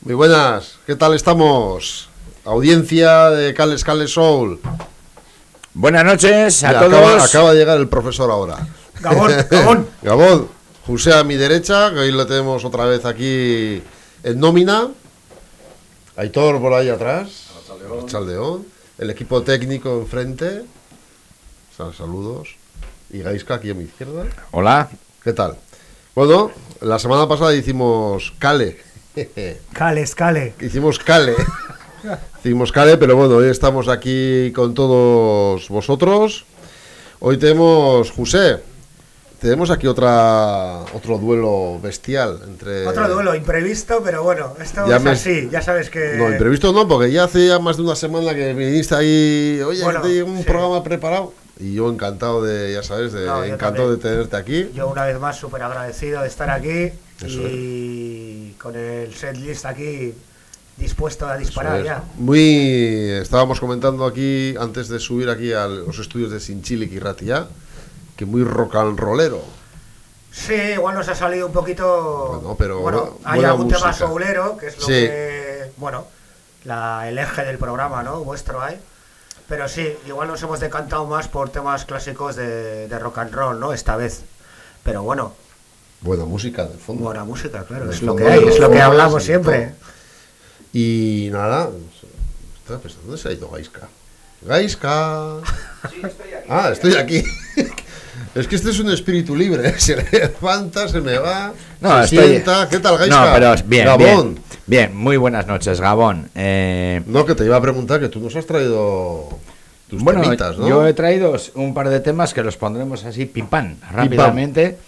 Muy buenas, ¿qué tal estamos? Audiencia de Cales Soul. Buenas noches a Mira, todos. Acaba de llegar el profesor ahora. Gabón. Gabón, José a mi derecha, que hoy lo tenemos otra vez aquí en nómina. Aitor por ahí atrás. Chaldeón. El equipo técnico enfrente. Saludos. Y Gaisca aquí a mi izquierda. Hola. ¿Qué tal? Bueno, la semana pasada hicimos Cale. Cale. Hicimos Cale, pero bueno, hoy estamos aquí con todos vosotros. Hoy tenemos, José, tenemos aquí otro duelo bestial entre... Otro duelo imprevisto, pero bueno, esto Ya es así, ya sabes que... No, imprevisto no, porque ya hace ya más de una semana que viniste ahí, oye, Bueno, que tengo un sí. programa preparado. Y yo encantado de, ya sabes, encantado de tenerte aquí. Yo una vez más súper agradecido de estar aquí. Eso y con el setlist aquí dispuesto a disparar Eso es. ya. Estábamos comentando aquí, antes de subir aquí a los estudios de Sinchilik y Ratia, que muy rock and rollero. Sí, igual nos ha salido un poquito... Bueno, pero hay buena algún tema música. soulero, que es lo Sí. que... Bueno, el eje del programa, ¿no? Vuestro hay. Pero sí, igual nos hemos decantado más por temas clásicos de rock and roll, ¿no? Esta vez. Pero bueno, Buena música, del fondo. buena música, claro, Del es lo fondo que de hay, los es lo que temas hablamos y siempre. todo. Y nada, estaba pensando, ¿dónde se ha ido Gaisca? ¡Gaisca! Sí, estoy aquí. Ah, estoy aquí. Es que este es un espíritu libre, se levanta, se me va, No, se estoy- sienta. ¿Qué tal, Gaisca? No, pero bien, Gabón. bien, muy buenas noches, Gabón. No, que te iba a preguntar que tú nos has traído tus Bueno, temitas, ¿no? yo he traído un par de temas que los pondremos así, pim pam, rápidamente.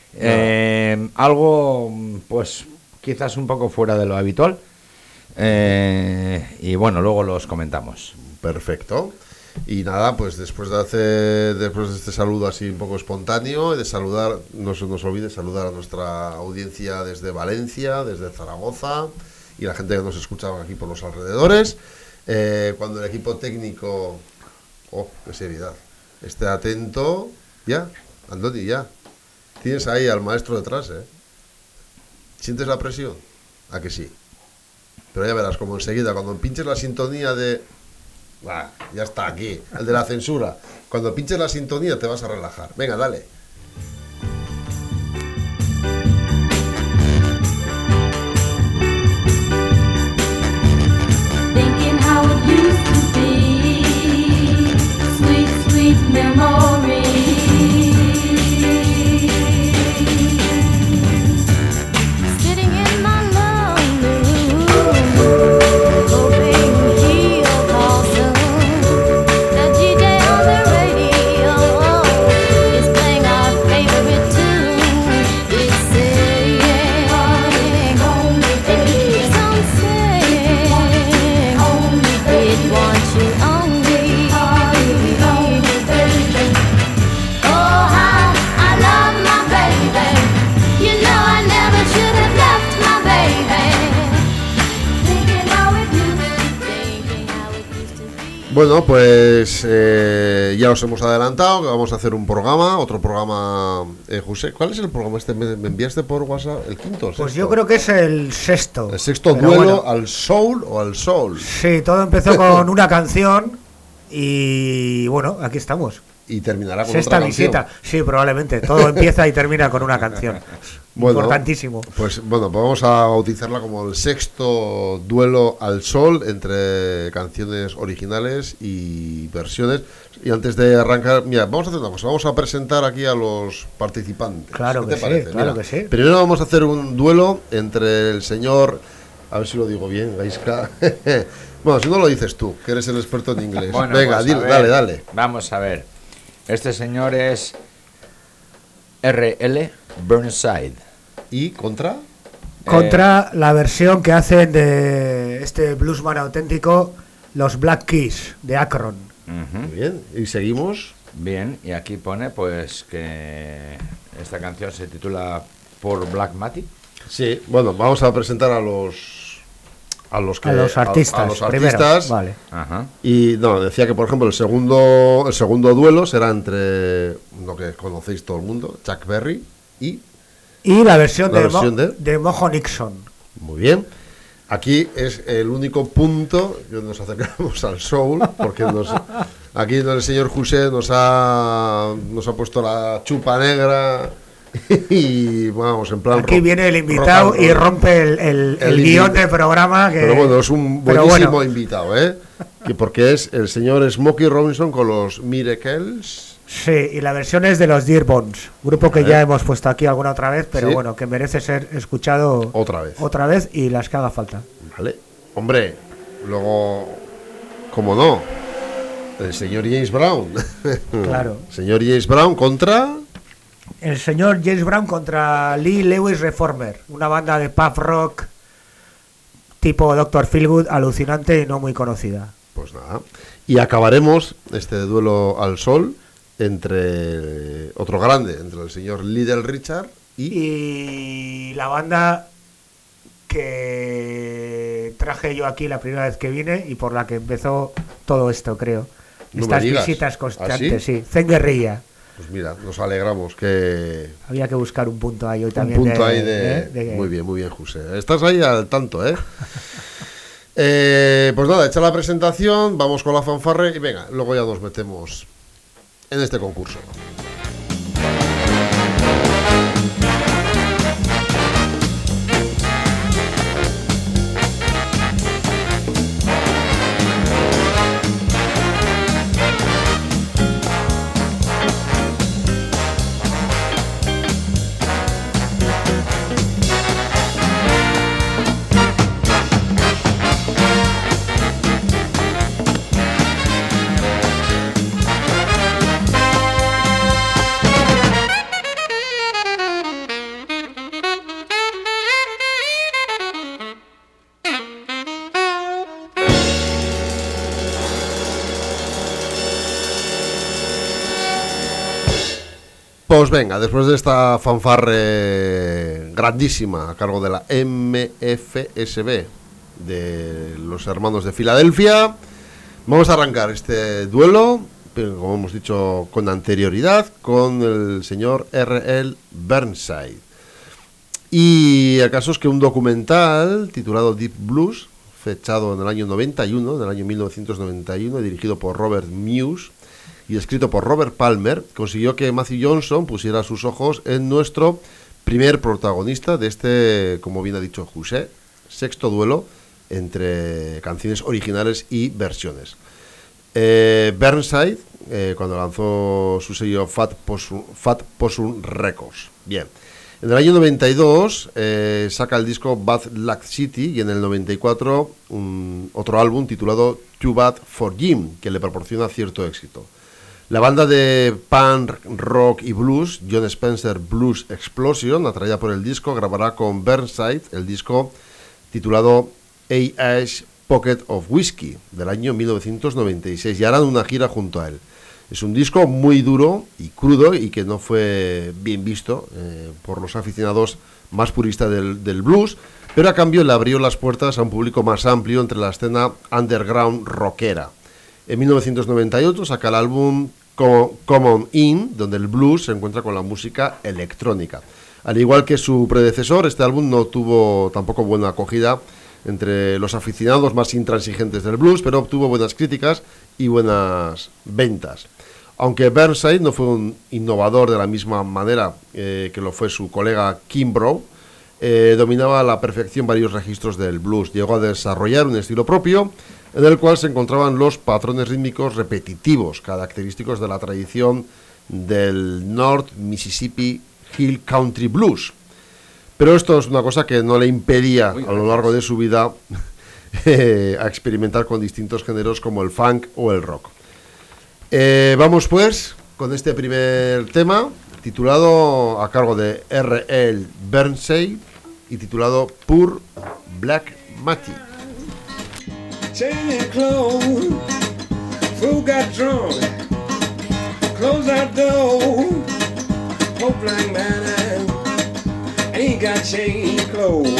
Algo, pues, quizás un poco fuera de lo habitual. Y bueno, luego los comentamos. Perfecto. Y nada, pues después de este saludo así un poco espontáneo, de saludar, no se nos olvide saludar a nuestra audiencia desde Valencia, desde Zaragoza y la gente que nos escucha aquí por los alrededores. Cuando el equipo técnico, qué seriedad, esté atento, ya, Andoni, ya. Tienes ahí al maestro detrás, ¿eh? ¿Sientes la presión? ¿A que sí? Pero ya verás, como enseguida, cuando pinches la sintonía de... ya está aquí, el de la censura. Cuando pinches la sintonía te vas a relajar. Venga, dale. Thinking how it used to be, sweet, sweet memories. Sitting in my lonely room, hoping he'll call soon. The DJ on the radio is playing our favorite tune. It's saying, home, it keeps on saying, it wants you only. Oh, how I love my baby. You know I never should have left my baby. Thinking how it used to be. Bueno, pues ya os hemos adelantado que vamos a hacer un programa, otro programa. José, ¿cuál es el programa este? ¿Me enviaste por WhatsApp el quinto? ¿El Pues sexto? yo creo que es el sexto. ¿El sexto Pero duelo bueno, al soul o al soul? sí, todo empezó con una canción y bueno, aquí estamos. Y terminará con Sexta otra canción. visita. Sí, probablemente. Todo empieza y termina con una canción. Bueno, Importantísimo. Pues bueno, pues vamos a bautizarla como el sexto duelo al sol entre canciones originales y versiones. Y antes de arrancar, mira, vamos a hacer una cosa, vamos a presentar aquí a los participantes. Claro ¿Qué que te sí, parece? claro Mira, que sí. Primero vamos a hacer un duelo entre el señor, a ver si lo digo bien, Gaisca. Bueno, si no lo dices tú, que eres el experto en inglés. Bueno, Venga, pues, a ver, dale. Vamos a ver. Este señor es R.L. Burnside. ¿Y contra? Contra la versión que hacen de este bluesman auténtico, los Black Keys de Akron. Ujú. Muy bien, y seguimos. Bien, y aquí pone pues que esta canción se titula Por Black Matic. Sí, bueno, vamos a presentar a los artistas. a los primero. artistas. Vale. Ajá. Y no, decía que por ejemplo el segundo duelo será entre lo que conocéis todo el mundo, Chuck Berry y Y la versión, La de, versión de Mojo Nixon. muy bien. Aquí es el único punto que nos acercamos al soul, porque aquí el señor José nos ha puesto la chupa negra y vamos, en plan... Aquí viene el invitado y rompe el guión del programa. Pero bueno, es un buenísimo invitado, porque es el señor Smokey Robinson con los Miracles. Sí, y la versión es de los Dearborns, grupo que ya hemos puesto aquí alguna otra vez, pero bueno, que merece ser escuchado otra vez y las que haga falta. Vale, hombre, luego, como no, el señor James Brown. Claro. Señor James Brown contra... El señor James Brown contra Lee Lewis Reformer, una banda de pub rock tipo Dr. Feelgood, alucinante y no muy conocida. Pues nada, y acabaremos este duelo al sol entre otro grande, entre el señor Little Richard y la banda que traje yo aquí la primera vez que vine y por la que empezó todo esto, creo. No estas me digas. visitas constantes, ¿Ah, sí? sí. Zen Guerrilla. Pues mira, nos alegramos que... Había que buscar un punto ahí hoy también. Un punto ahí de... Muy bien, José. Estás ahí al tanto, ¿eh? Pues nada, hecha la presentación, vamos con la fanfarre y venga, luego ya nos metemos en este concurso. Pues venga, después de esta fanfarre grandísima a cargo de la MFSB de los hermanos de Filadelfia, vamos a arrancar este duelo, como hemos dicho con anterioridad, con el señor R.L. Burnside. Y el caso es que un documental titulado Deep Blues, fechado en el año 91, en el año 1991, dirigido por Robert Muse y escrito por Robert Palmer, consiguió que Matthew Johnson pusiera sus ojos en nuestro primer protagonista de este, como bien ha dicho José, sexto duelo entre canciones originales y versiones. Burnside, cuando lanzó su sello Fat Possum Records. Bien, en el año 92 saca el disco Bad Luck City y en el 94 otro álbum titulado Too Bad for Jim, que le proporciona cierto éxito. La banda de punk, rock y blues, John Spencer Blues Explosion, atraída por el disco, grabará con Burnside el disco titulado A-Ash Pocket of Whiskey del año 1996 y harán una gira junto a él. Es un disco muy duro y crudo y que no fue bien visto por los aficionados más puristas del blues, pero a cambio le abrió las puertas a un público más amplio entre la escena underground rockera. En 1998 saca el álbum Come On In, donde el blues se encuentra con la música electrónica. Al igual que su predecesor, este álbum no tuvo tampoco buena acogida entre los aficionados más intransigentes del blues, pero obtuvo buenas críticas y buenas ventas. Aunque Burnside no fue un innovador de la misma manera que lo fue su colega Kimbrough, dominaba a la perfección varios registros del blues. Llegó a desarrollar un estilo propio en el cual se encontraban los patrones rítmicos repetitivos, característicos de la tradición del North Mississippi Hill Country Blues. Pero esto es una cosa que no le impedía a lo largo de su vida a experimentar con distintos géneros como el funk o el rock. Vamos pues con este primer tema, titulado a cargo de R.L. Burnside y titulado Poor Black Matty. Change your clothes, fool got drunk, close that door, poor black man ain't got change clothes.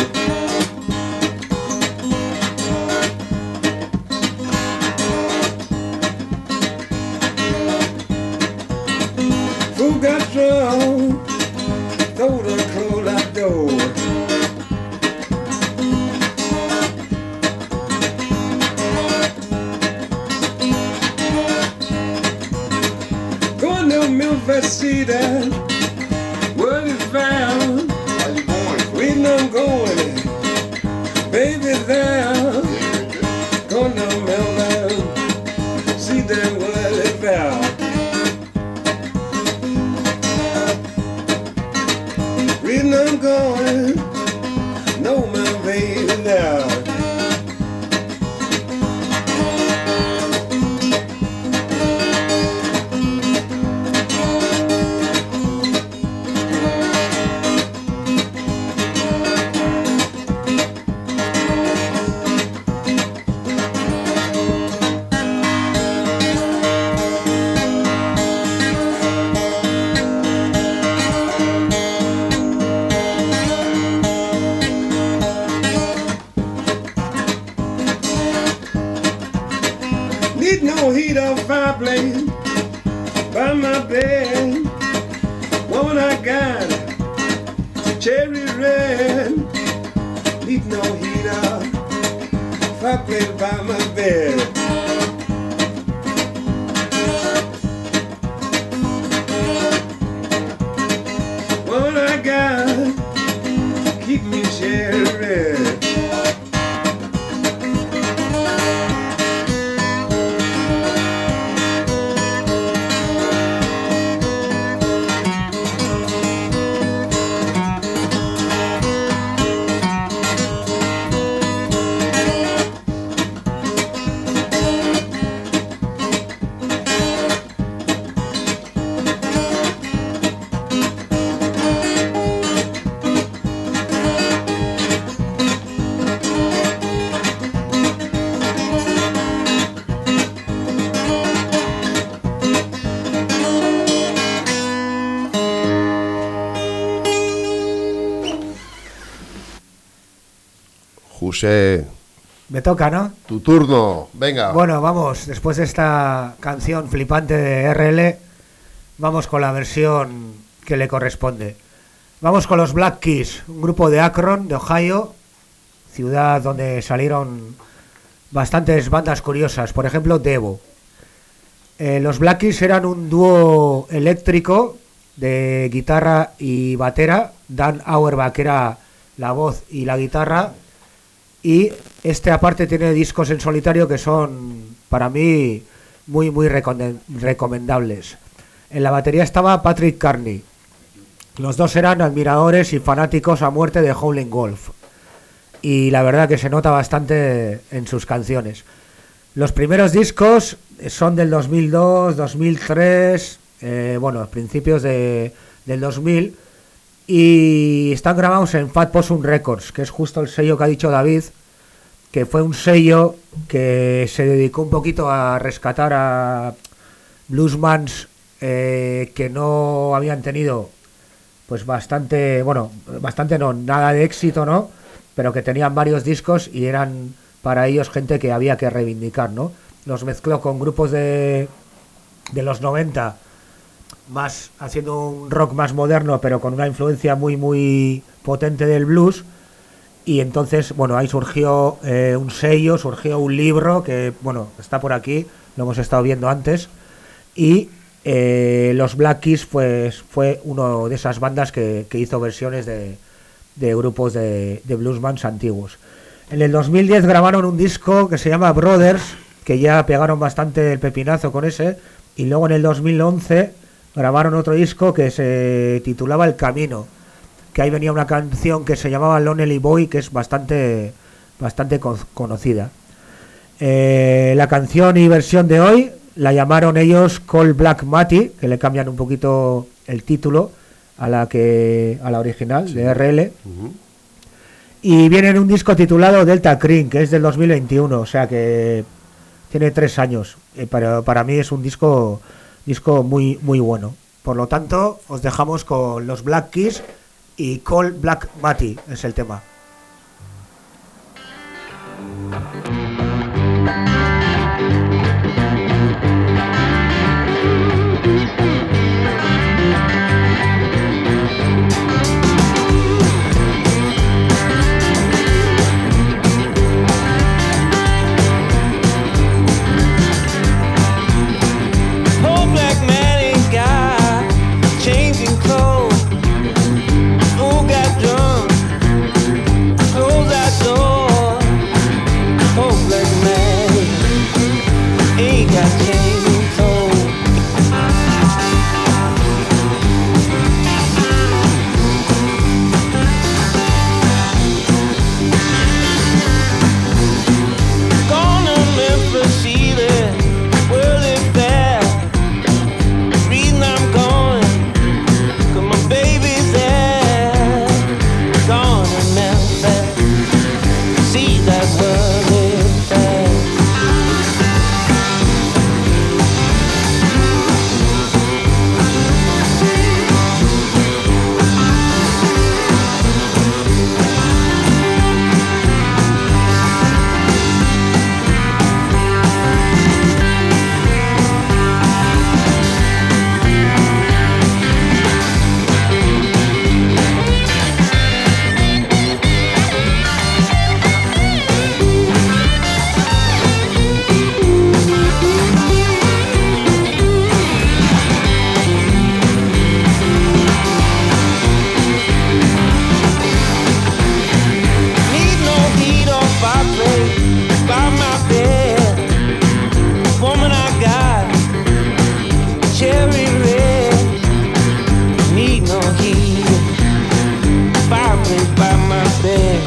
Fool got drunk, told her close that door. I'm going, know my baby now. Need no heat or fireplace by my bed. Woman, I got cherry red. Need no heat or fireplace by my bed. Woman, I got keep me cherry red. José, Me toca, ¿no? tu turno. Venga. Bueno, vamos, después de esta canción flipante de RL, vamos con la versión que le corresponde. Vamos con los Black Keys, un grupo de Akron, de Ohio, ciudad donde salieron bastantes bandas curiosas, por ejemplo, Devo. Los Black Keys eran un dúo eléctrico de guitarra y batera. Dan Auerbach era la voz y la guitarra. Y este aparte tiene discos en solitario que son para mí muy recomendables. En la batería estaba Patrick Carney. Los dos eran admiradores y fanáticos a muerte de Howlin' Wolf. Y la verdad que se nota bastante en sus canciones. Los primeros discos son del 2002, 2003, principios del 2000. Y están grabados en Fat Possum Records, que es justo el sello que ha dicho David, que fue un sello que se dedicó un poquito a rescatar a bluesmans que no habían tenido pues nada de éxito, ¿no? Pero que tenían varios discos y eran para ellos gente que había que reivindicar, ¿no? Los mezcló con grupos de los 90, más haciendo un rock más moderno, pero con una influencia muy potente del blues. Y entonces, ahí surgió un sello, surgió un libro que, está por aquí, lo hemos estado viendo antes. Y los Black Keys pues fue uno de esas bandas que hizo versiones de grupos de bluesmans antiguos. En el 2010 grabaron un disco que se llama Brothers, que ya pegaron bastante el pepinazo con ese. Y luego en el 2011 grabaron otro disco que se titulaba El Camino, que ahí venía una canción que se llamaba Lonely Boy, que es bastante conocida. La canción y versión de hoy la llamaron ellos Cold Black Matty, que le cambian un poquito el título a la original, sí, de RL. Uh-huh. Y viene en un disco titulado Delta Creek, que es del 2021, o sea que tiene 3 años. Pero para mí es un disco muy bueno. Por lo tanto, os dejamos con los Black Keys y Cold Black Matty es el tema. Changing clothes, who got drunk? standing by my bed.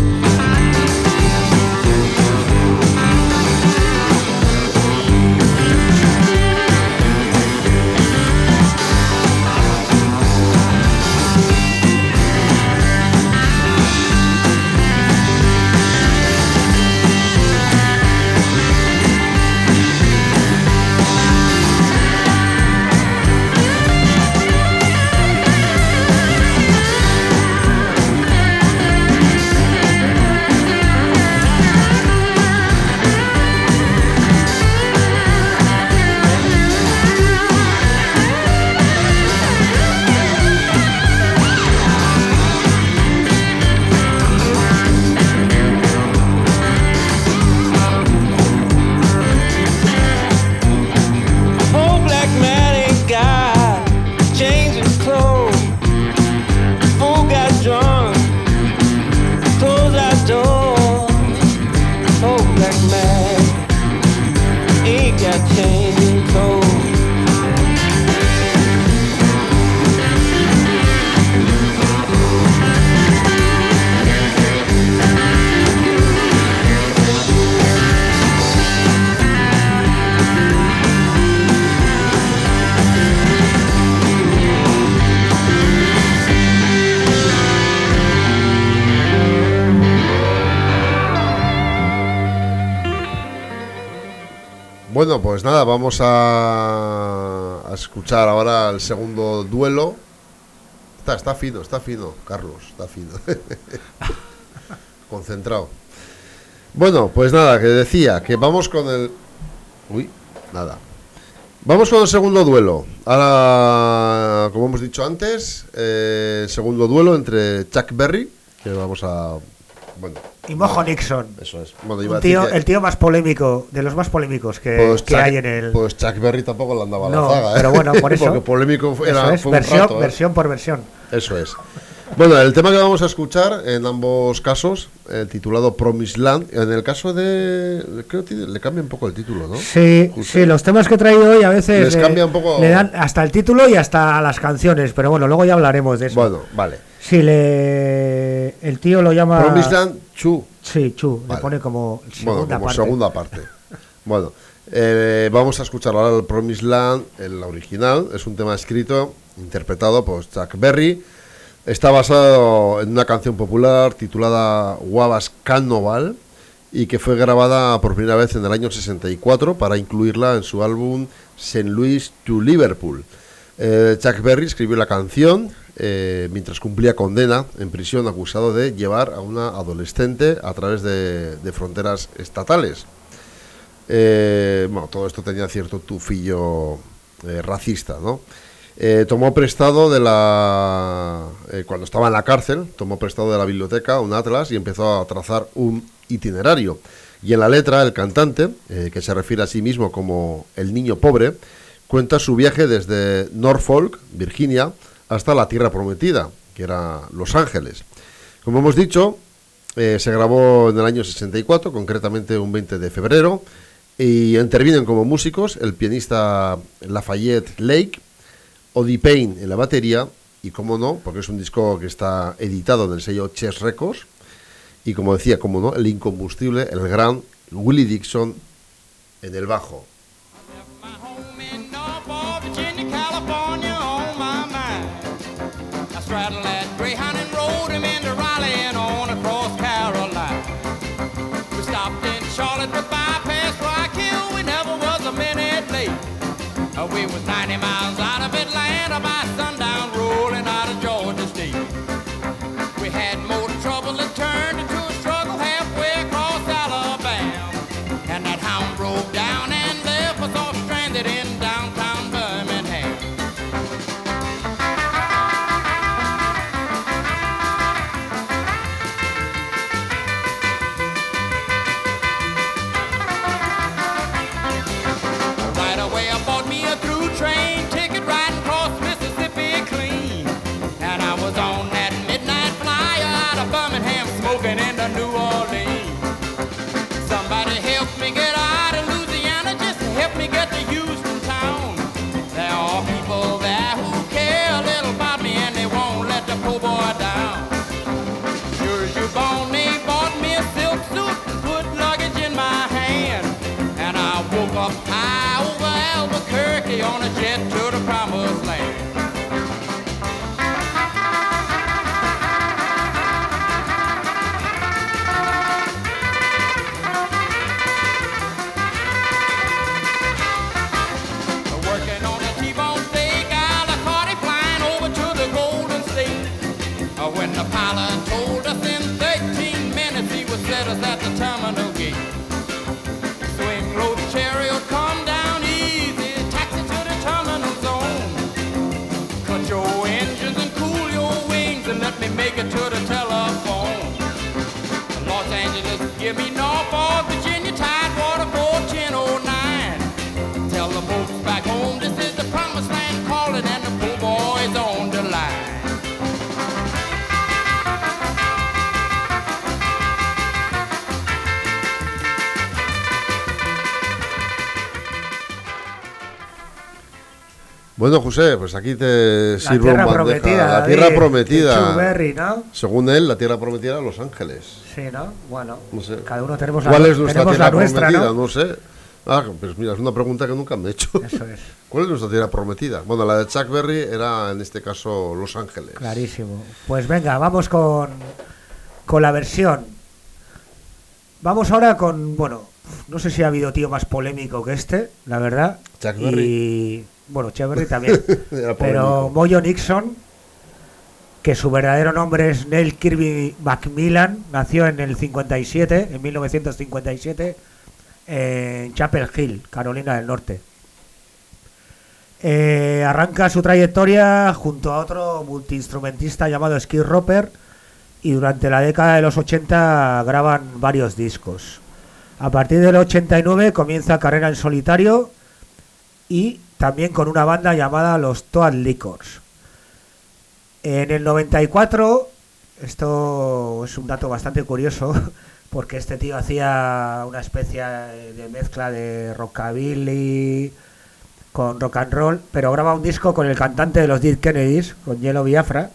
Oh, black man ain't got change his clothes. Fool got drunk, closed our door. Oh, black man ain't got change in clothes. Bueno, pues nada, vamos a escuchar ahora el segundo duelo. Está fino, Carlos, está fino. Concentrado. Bueno, pues nada, que decía que vamos con el... Uy, nada. Vamos con el segundo duelo. Ahora, como hemos dicho antes, segundo duelo entre Chuck Berry, que vamos a... Bueno, Y Mojo Nixon. eso es. Bueno, iba a decir que- El tío más polémico, de los más polémicos que hay en el... Pues Chuck Berry tampoco le andaba No, la zaga, ¿eh? pero bueno, por eso. Porque polémico fue, Eso es, fue un versión, rato, ¿eh? versión por versión. Eso es. Bueno, el tema que vamos a escuchar en ambos casos, titulado Promised Land, en el caso de... Creo que le cambia un poco el título, ¿no? Sí, Justo. sí, los temas que he traído hoy a veces Les cambia un poco- le dan hasta el título y hasta las canciones, pero bueno, luego ya hablaremos de eso. Bueno, vale. Sí, el tío lo llama... Promised Land 2. Sí, Chu, Vale. le pone como segunda Bueno, como parte. segunda parte. Bueno, vamos a escuchar ahora el Promised Land, el original. Es un tema escrito, interpretado por Chuck Berry. Está basado en una canción popular titulada Wabash Carnival y que fue grabada por primera vez en el año 64 para incluirla en su álbum St. Louis to Liverpool. Chuck Berry escribió la canción mientras cumplía condena en prisión, acusado de llevar a una adolescente a través de fronteras estatales. Bueno, todo esto tenía cierto tufillo racista, ¿no? Tomó prestado de cuando estaba en la cárcel, tomó prestado de la biblioteca un atlas y empezó a trazar un itinerario. Y en la letra, el cantante, que se refiere a sí mismo como el niño pobre, cuenta su viaje desde Norfolk, Virginia, hasta la Tierra Prometida, que era Los Ángeles. Como hemos dicho, se grabó en el año 64, concretamente un 20 de febrero, y intervienen como músicos el pianista Lafayette Lake, Odie Payne en la batería, y como no, porque es un disco que está editado en el sello Chess Records, y como decía, como no, el incombustible, el gran Willie Dixon en el bajo. My home in Norfolk, Virginia, California, on my mind. I straddled that Greyhound and rode him into Raleigh and on across Carolina. We stopped in Charlotte with bypass Rock Hill. We never was a minute late. We was 90 miles out of Atlanta by sundown, rolling out of Georgia State. We had more trouble that turned into a struggle halfway across Alabama. And that hound broke down and left us all stranded in downtown Birmingham. Right away I bought me a through train ticket riding across Mississippi clean. And I was on that midnight flyer out of Birmingham smoking into New Orleans. Somebody help me get out of Louisiana, just help me get to Houston town. There are people there who care a little about me and they won't let the poor boy down. turkey on a jet to the promised land. Working on a T-bone steak, Alicante flying over to the Golden State. When the pilot told us in 13 minutes he would set us at the terminal gate. Swing low the chariot, come down easy, taxi to the terminal zone. Cut your engines and cool your wings and let me make it to the telephone. Los Angeles, give me Norfolk, Virginia, Tidewater 41009. Tell the folks back home this is the promised land calling and the poor boys on the line. Bueno, José, pues aquí te La sirvo tierra en bandeja. prometida. La David, tierra de prometida. Chuck Berry, ¿no? Según él, la tierra prometida era Los Ángeles. Sí, ¿no? Bueno, No sé. cada uno tenemos la, ¿Cuál es nuestra tenemos tierra la nuestra, prometida? ¿no? No sé. Ah, pues mira, es una pregunta que nunca me he hecho. Eso es, ¿Cuál es nuestra tierra prometida? Bueno, la de Chuck Berry era en este caso Los Ángeles. clarísimo. Pues venga, vamos con la versión. Vamos ahora con, bueno, no sé si ha habido tío más polémico que este, la verdad. Chuck Berry. Y, bueno, Chuck Berry también. Era Pero polémico. Moyo Nixon, que su verdadero nombre es Neil Kirby Macmillan, nació en el 57, en 1957, en Chapel Hill, Carolina del Norte. Arranca su trayectoria junto a otro multiinstrumentista llamado Skid Roper y durante la década de los 80 graban varios discos. A partir del 89 comienza carrera en solitario y también con una banda llamada los Toad Liquors. En el 94, esto es un dato bastante curioso, porque este tío hacía una especie de mezcla de rockabilly con rock and roll, pero graba un disco con el cantante de los Dead Kennedys, con Yellow Biafra,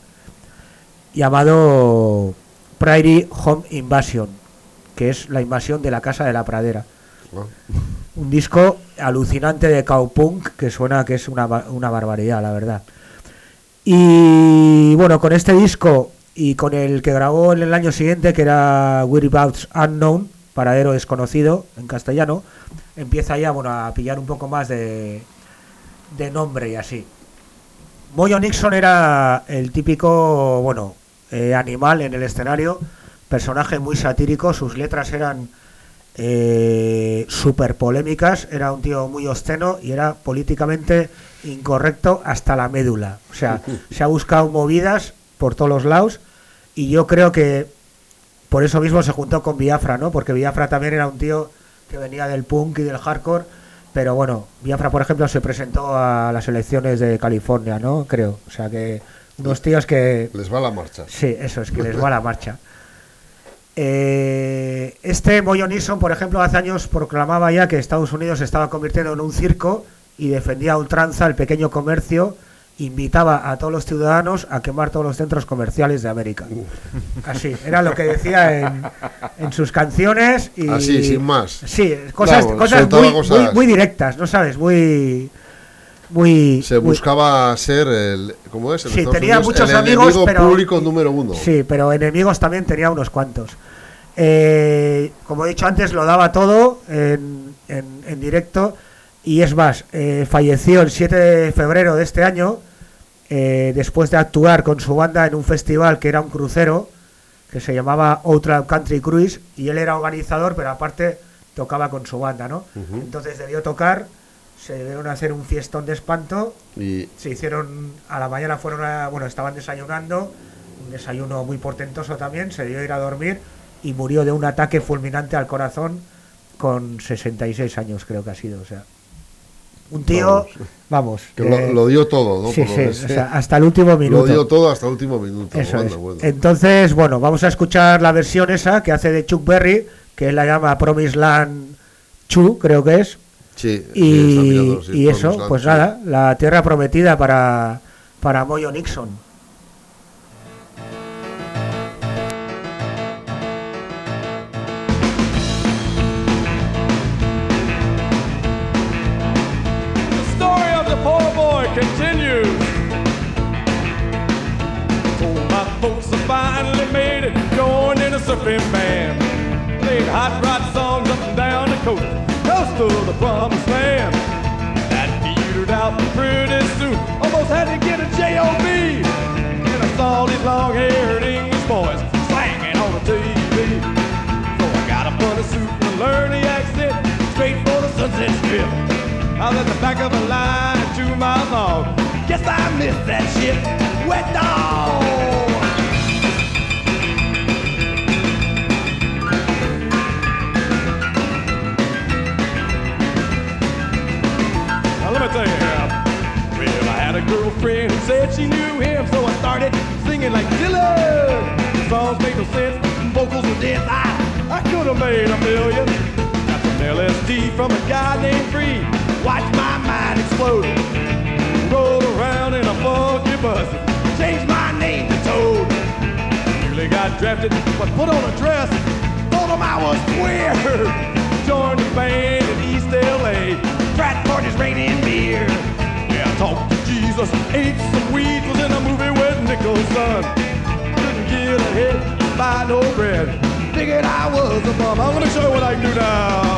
llamado Prairie Home Invasion, que es la invasión de la casa de la pradera. Ah. Un disco alucinante de cowpunk que suena que es una barbaridad, la verdad. Y bueno, con este disco y con el que grabó en el año siguiente, que era Whereabouts Unknown, paradero desconocido en castellano, empieza ya, bueno, a pillar un poco más de nombre y así. Moyo Nixon era el típico, bueno, animal en el escenario, personaje muy satírico, sus letras eran súper polémicas, era un tío muy obsceno y era políticamente incorrecto hasta la médula. O sea, se ha buscado movidas por todos los lados y yo creo que por eso mismo se juntó con Biafra, ¿no? Porque Biafra también era un tío que venía del punk y del hardcore, pero bueno, Biafra, por ejemplo, se presentó a las elecciones de California, ¿no? Creo. O sea que unos tíos que... Les va la marcha. Sí, eso es, que les va la marcha. Este Moyo Nixon, por ejemplo, hace años proclamaba ya que Estados Unidos se estaba convirtiendo en un circo y defendía a ultranza el pequeño comercio, invitaba a todos los ciudadanos a quemar todos los centros comerciales de América. Así, era lo que decía en sus canciones. Y, así, sin más. Sí, cosas, Claro, cosas, soltaba muy, cosas. muy directas, ¿no sabes? Muy... Se buscaba ser el... ¿Cómo es? En Sí, Estados tenía Unidos, muchos el amigos, enemigo pero... público número uno. Sí, pero enemigos también tenía unos cuantos. Como he dicho antes, lo daba todo en directo. Y es más, falleció el 7 de febrero de este año, después de actuar con su banda en un festival que era un crucero, que se llamaba Outland Country Cruise, y él era organizador, pero aparte tocaba con su banda, ¿no? Entonces debió tocar, se debieron hacer un fiestón de espanto, Y se hicieron, a la mañana bueno, estaban desayunando, un desayuno muy portentoso también, se debió ir a dormir y murió de un ataque fulminante al corazón con 66 años creo que ha sido, o sea, un tío, vamos, que lo dio todo, ¿no? sí, Por lo sí, que o sé. sea, hasta el último minuto. Lo dio todo hasta el último minuto. Eso Bueno, es. bueno. Entonces, bueno, vamos a escuchar la versión esa que hace de Chuck Berry, que él la llama Promised Land 2, creo que es. Sí, Y, sí, está mirando, sí, y eso, Promised Land, pues sí. nada, la tierra prometida para Moyo Nixon. The story folks have finally made it, joined in a surfing band. Played hot rod songs up and down the coast to the promised land. That petered out pretty soon, almost had to get a J.O.B. And I saw these long-haired English boys slanging on the TV. So I got a funny suit and learned the accent straight for the Sunset Strip. I was at the back of the line 2 miles long. Guess I missed that shit. Wet dog! Let me tell you, well, I had a girlfriend who said she knew him, so I started singing like Dylan. The songs made no sense, vocals were dead. I could have made $1 million. Got some LSD from a guy named Free. Watch my mind explode. Rolled around in a funky bus. Changed my name to Toad. Nearly got drafted, but put on a dress. Told them I was queer. Joined the band in East LA. Frat parties, raining beer. Yeah, I talked to Jesus, ate some weed, was in a movie with Nicholson. Couldn't get ahead, buy no bread. Figured I was a bum. I'm gonna show you what I can do now.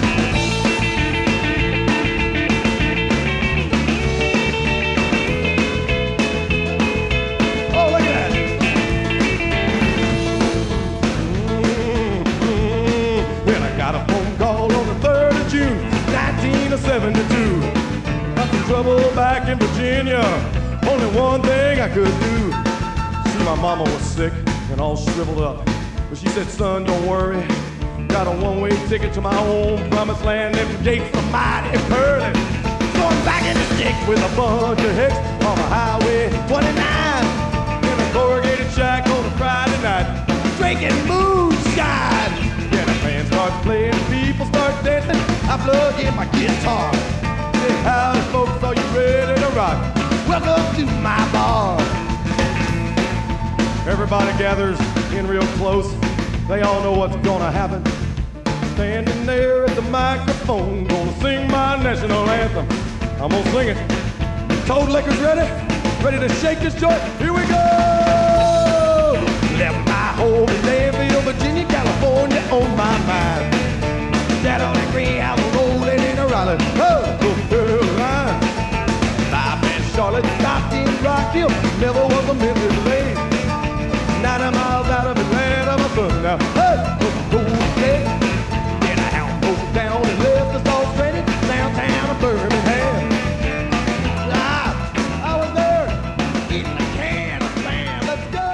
Oh, look at that. Well, I got a phone call on the 3rd of June. 1972. Got some trouble back in Virginia. Only one thing I could do. See, my mama was sick and all shriveled up. But she said, son, don't worry. Got a one-way ticket to my own promised land. Them gates are mighty pearly. So I'm back in the stick with a bunch of hicks on the highway 29. In a corrugated shack on a Friday night. Drinking moonshine. Yeah, the band starts playing, people start dancing. I plug in my guitar. Say, howdy folks, are you ready to rock? Welcome to my bar. Everybody gathers in real close. They all know what's gonna happen. Standing there at the microphone, gonna sing my national anthem. I'm gonna sing it. Toad Liquor's ready? Ready to shake this joint? Here we go! Left my home in Danville, Virginia, California on my mind. Sat on a Greyhound rolling in a Raleigh, oh, North Carolina. Life in Charlotte, stopped in Rock Hill, never was a minute late. 90 miles out of Atlanta, my son now, hey, go play. Then a hound broke down and left us all stranded downtown of Birmingham. I was there, in the can of sand, let's go!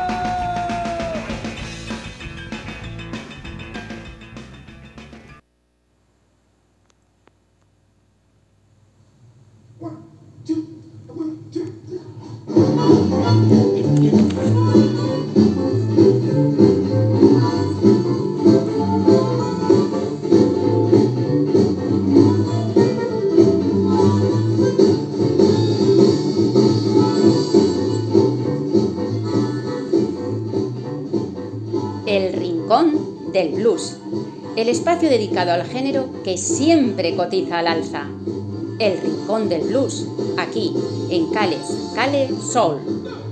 El Rincón del Blues, el espacio dedicado al género que siempre cotiza al alza. El Rincón del Blues, aquí, en Cales, Cale Soul.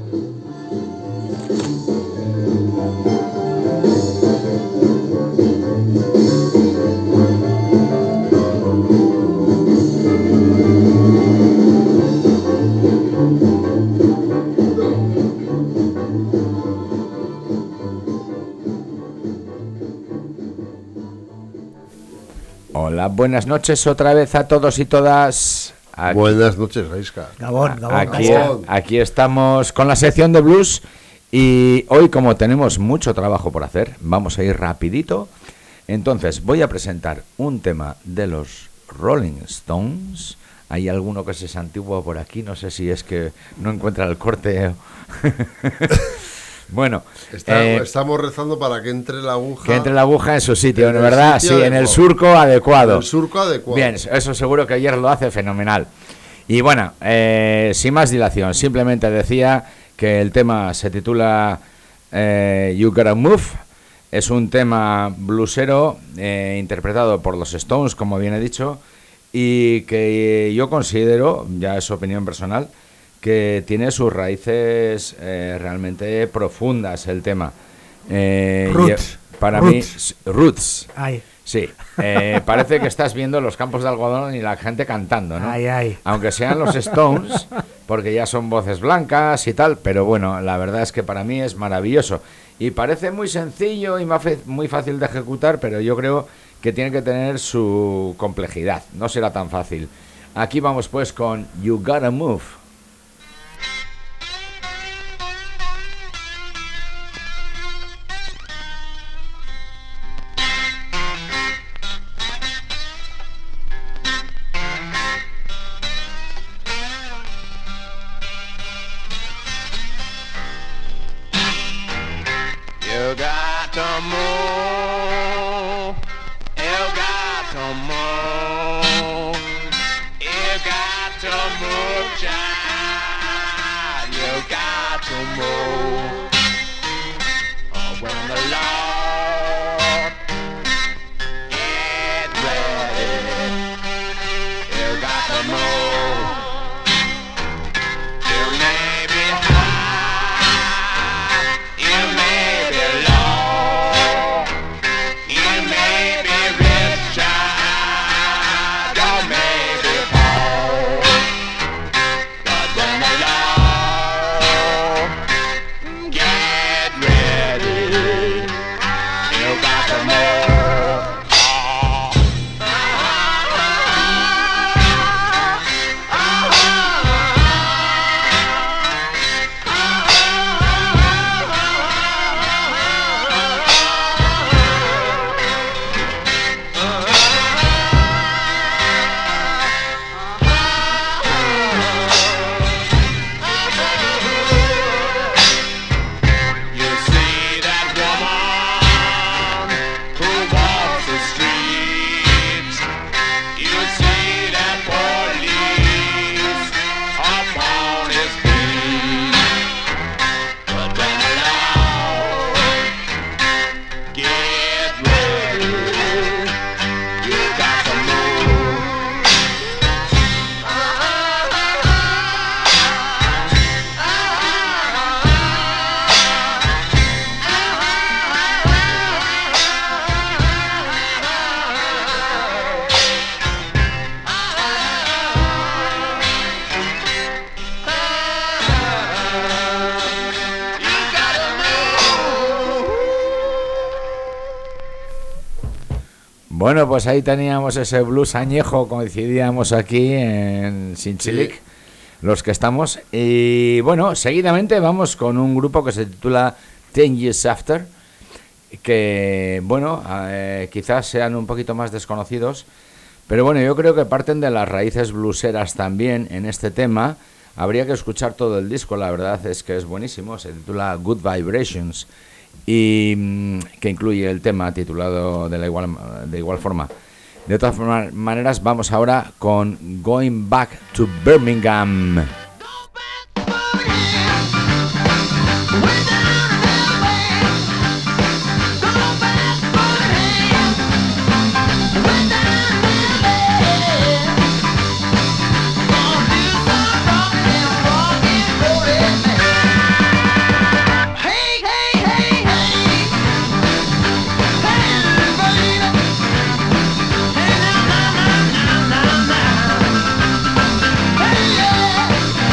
Hola, buenas noches otra vez a todos y todas. Buenas noches, Gaisca. Gabón, Aquí estamos con la sección de blues y hoy, como tenemos mucho trabajo por hacer, vamos a ir rapidito. Entonces voy a presentar un tema de los Rolling Stones. Hay alguno que se santigua por aquí, no sé si es que no encuentra el corte. Bueno, estamos rezando para que entre la aguja. Que entre la aguja en su sitio, ¿no? ¿Verdad? Sí, en el surco adecuado. En el surco adecuado. Bien, eso seguro que ayer lo hace fenomenal. Y bueno, sin más dilación, simplemente decía que el tema se titula You Gotta Move. Es un tema bluesero interpretado por los Stones, como bien he dicho, y que yo considero, ya es opinión personal, que tiene sus raíces realmente profundas el tema. Roots. Para Roots. mí, roots. Ay, Sí, parece que estás viendo los campos de algodón y la gente cantando, ¿no? ay. Aunque sean los Stones, porque ya son voces blancas y tal, pero bueno, la verdad es que para mí es maravilloso. Y parece muy sencillo y muy fácil de ejecutar, pero yo creo que tiene que tener su complejidad, no será tan fácil. Aquí vamos pues con You Gotta Move. You got to move. You got to move. You got to move, child. You got to move. Oh, when the Lord get ready, you got to move. You may be high, you may be low, you may be rich, child, you may be poor. But when the Lord get ready, you got to move. You see that woman who walks the streets. You see that police upon his feet. But when the Lord get ready, you got to move. You gotta move. Bueno, pues ahí teníamos ese blues añejo, coincidíamos aquí en Sinchilic, los que estamos. Y bueno, seguidamente vamos con un grupo que se titula 10 Years After, que bueno, quizás sean un poquito más desconocidos, pero bueno, yo creo que parten de las raíces blueseras también en este tema. Habría que escuchar todo el disco, la verdad es que es buenísimo, se titula Good Vibrations y que incluye el tema titulado de igual forma. De todas maneras, vamos ahora con Going Back to Birmingham. Hey,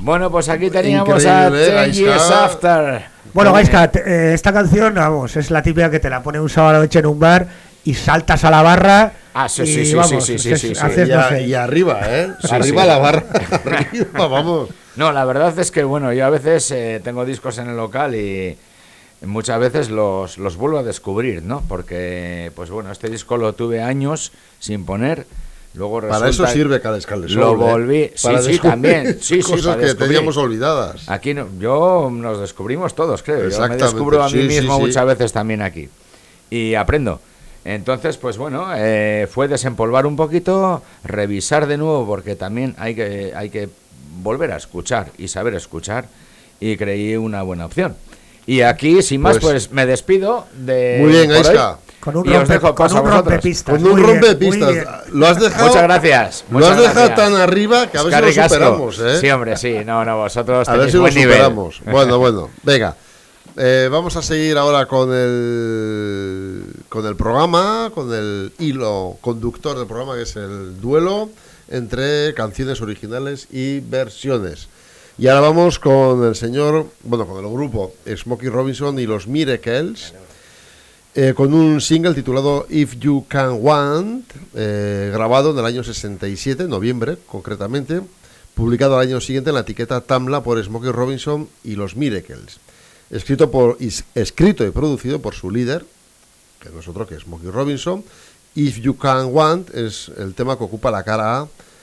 Bueno, pues aquí teníamos a Increíble, 10 Years Gaisca. After. Bueno, Gaisca, esta canción, vamos, es la típica que te la pone un sábado noche en un bar y saltas a la barra. Ah, sí, y sí, sí, vamos, sí, sí, es- sí, sí. haces, Y, no sé. y arriba, ¿eh? Sí, arriba sí. la barra. Arriba, vamos. No, la verdad es que, bueno, yo a veces tengo discos en el local y muchas veces los vuelvo a descubrir, ¿no? Porque, pues bueno, este disco lo tuve años sin poner. Luego Para eso resulta- sirve Cales Cales. Lo volví. Sí, Para sí, descubrir también. Sí, sí, cosas para que descubrir. teníamos olvidadas. Aquí nos descubrimos todos, creo. Yo me Exactamente, descubro a mí sí, sí, mismo sí. muchas veces también aquí. Y aprendo. Entonces, pues bueno, fue desempolvar un poquito, revisar de nuevo, porque también hay que volver a escuchar y saber escuchar. Y creí una buena opción. Y aquí, sin más, pues me despido de. Muy bien, por hoy. Gaisca. Con un, Y os dejo con paso a un vosotros. rompepistas. Con un muy bien, muy rompepistas. bien. Lo has dejado. Muchas gracias. Lo muchas has dejado gracias. tan arriba que a ver si lo Ricasco. superamos, ¿eh? Sí, hombre, sí. No, vosotros A ver tenéis si lo buen nivel. superamos. Bueno. Venga. Vamos a seguir ahora con el programa, con el hilo conductor del programa, que es el duelo entre canciones originales y versiones. Y ahora vamos con el señor, bueno, con el grupo Smokey Robinson y los Miracles, con un single titulado If You Can Want, grabado en el año 67, noviembre concretamente, publicado al año siguiente en la etiqueta Tamla por Smokey Robinson y los Miracles. Escrito y producido por su líder, que no es otro que Smokey Robinson. If You Can Want es el tema que ocupa la cara A